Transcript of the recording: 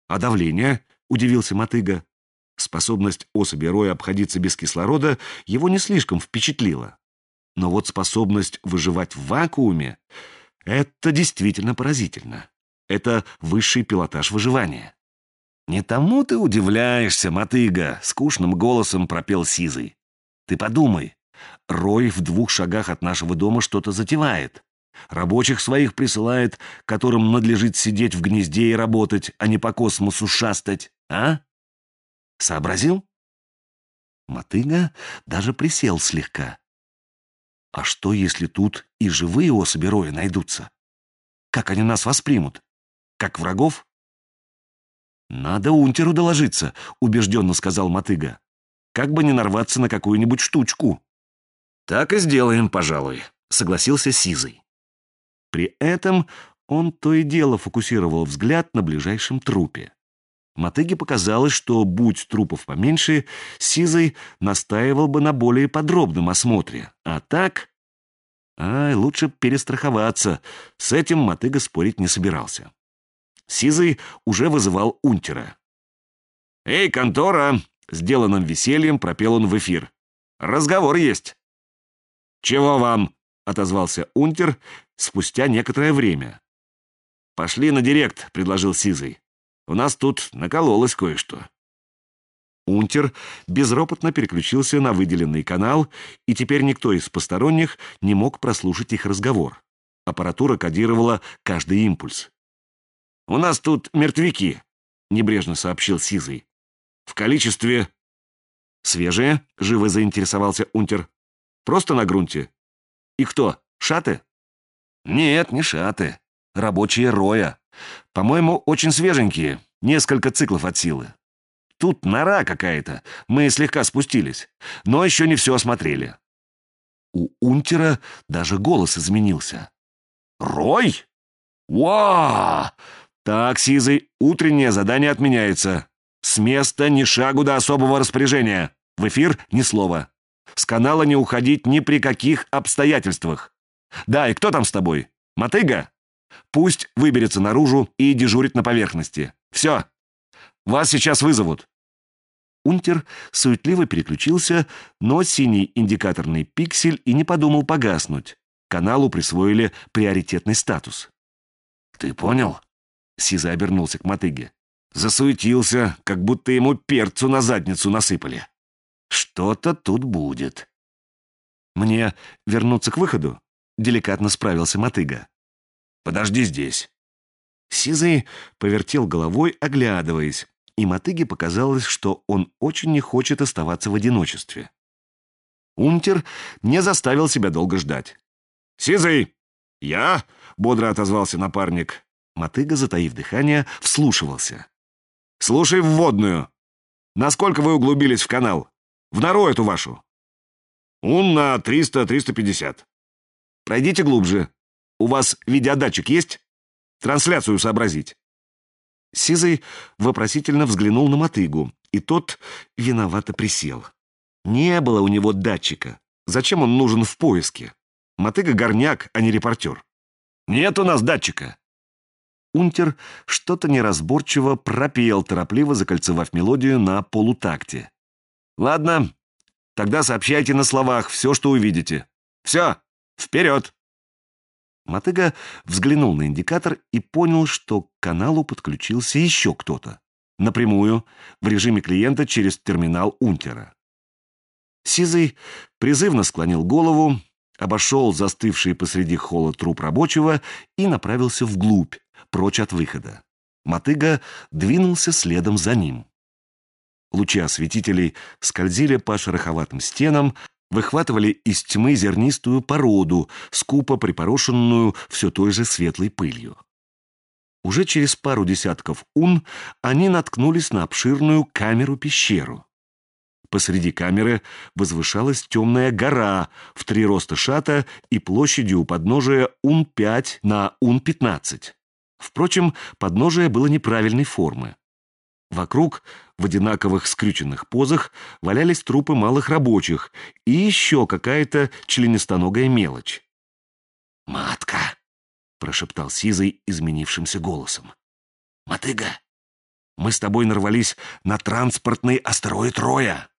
А давление? Удивился Мотыга. Способность особи роя обходиться без кислорода его не слишком впечатлила. Но вот способность выживать в вакууме — это действительно поразительно. Это высший пилотаж выживания. «Не тому ты удивляешься, Мотыга», — скучным голосом пропел Сизый. «Ты подумай, Рой в 2 шагах от нашего дома что-то затевает. Рабочих своих присылает, которым надлежит сидеть в гнезде и работать, а не по космосу шастать, а? Сообразил?» Мотыга даже присел слегка. «А что, если тут и живые особи Роя найдутся? Как они нас воспримут? Как врагов?» «Надо Унтеру доложиться», — убежденно сказал Мотыга. «Как бы не нарваться на какую-нибудь штучку». «Так и сделаем, пожалуй», — согласился Сизый. При этом он то и дело фокусировал взгляд на ближайшем трупе. Мотыге показалось, что, будь трупов поменьше, Сизый настаивал бы на более подробном осмотре. А так... лучше перестраховаться. С этим Мотыга спорить не собирался. Сизый уже вызывал Унтера. «Эй, контора!» — сделанным весельем пропел он в эфир. «Разговор есть!» «Чего вам?» — отозвался Унтер спустя некоторое время. «Пошли на директ», — предложил Сизый. «У нас тут накололось кое-что». Унтер безропотно переключился на выделенный канал, и теперь никто из посторонних не мог прослушать их разговор. Аппаратура кодировала каждый импульс. «У нас тут мертвяки», — небрежно сообщил Сизый. «В количестве...» «Свежие?» — живо заинтересовался Унтер. «Просто на грунте. И кто, шаты?» «Нет, не шаты. Рабочие Роя. По-моему, очень свеженькие. Несколько циклов от силы. Тут нора какая-то. Мы слегка спустились. Но еще не все осмотрели». У Унтера даже голос изменился. «Рой? Уа! Так, Сизый, утреннее задание отменяется. С места ни шагу до особого распоряжения. В эфир ни слова. С канала не уходить ни при каких обстоятельствах. Да, и кто там с тобой? Мотыга? Пусть выберется наружу и дежурит на поверхности. Все. Вас сейчас вызовут». Унтер суетливо переключился, но синий индикаторный пиксель и не подумал погаснуть. Каналу присвоили приоритетный статус. «Ты понял?» Сизый обернулся к Мотыге. Засуетился, как будто ему перцу на задницу насыпали. «Что-то тут будет». «Мне вернуться к выходу?» — деликатно справился Мотыга. «Подожди здесь». Сизый повертел головой, оглядываясь, и Мотыге показалось, что он очень не хочет оставаться в одиночестве. Унтер не заставил себя долго ждать. «Сизый!» «Я?» — бодро отозвался напарник. Мотыга, затаив дыхание, вслушивался. «Слушай вводную. Насколько вы углубились в канал? В нору эту вашу?» «Он на 300-350. Пройдите глубже. У вас видеодатчик есть? Трансляцию сообразить». Сизый вопросительно взглянул на Мотыгу, и тот виновато присел. Не было у него датчика. Зачем он нужен в поиске? Мотыга горняк, а не репортер. «Нет у нас датчика». Унтер что-то неразборчиво пропел, торопливо закольцевав мелодию на полутакте. «Ладно, тогда сообщайте на словах все, что увидите. Все, вперед!» Мотыга взглянул на индикатор и понял, что к каналу подключился еще кто-то. Напрямую, в режиме клиента через терминал Унтера. Сизый призывно склонил голову, обошел застывший посреди холла труп рабочего и направился вглубь, прочь от выхода. Мотыга двинулся следом за ним. Лучи осветителей скользили по шероховатым стенам, выхватывали из тьмы зернистую породу, скупо припорошенную все той же светлой пылью. Уже через пару десятков ун они наткнулись на обширную камеру-пещеру. Посреди камеры возвышалась темная гора в 3 роста шата и площадью у подножия ун-5 на ун-15. Впрочем, подножие было неправильной формы. Вокруг, в одинаковых скрюченных позах, валялись трупы малых рабочих и еще какая-то членистоногая мелочь. «Матка!» — прошептал Сизый изменившимся голосом. «Мотыга! Мы с тобой нарвались на транспортный астероид Роя.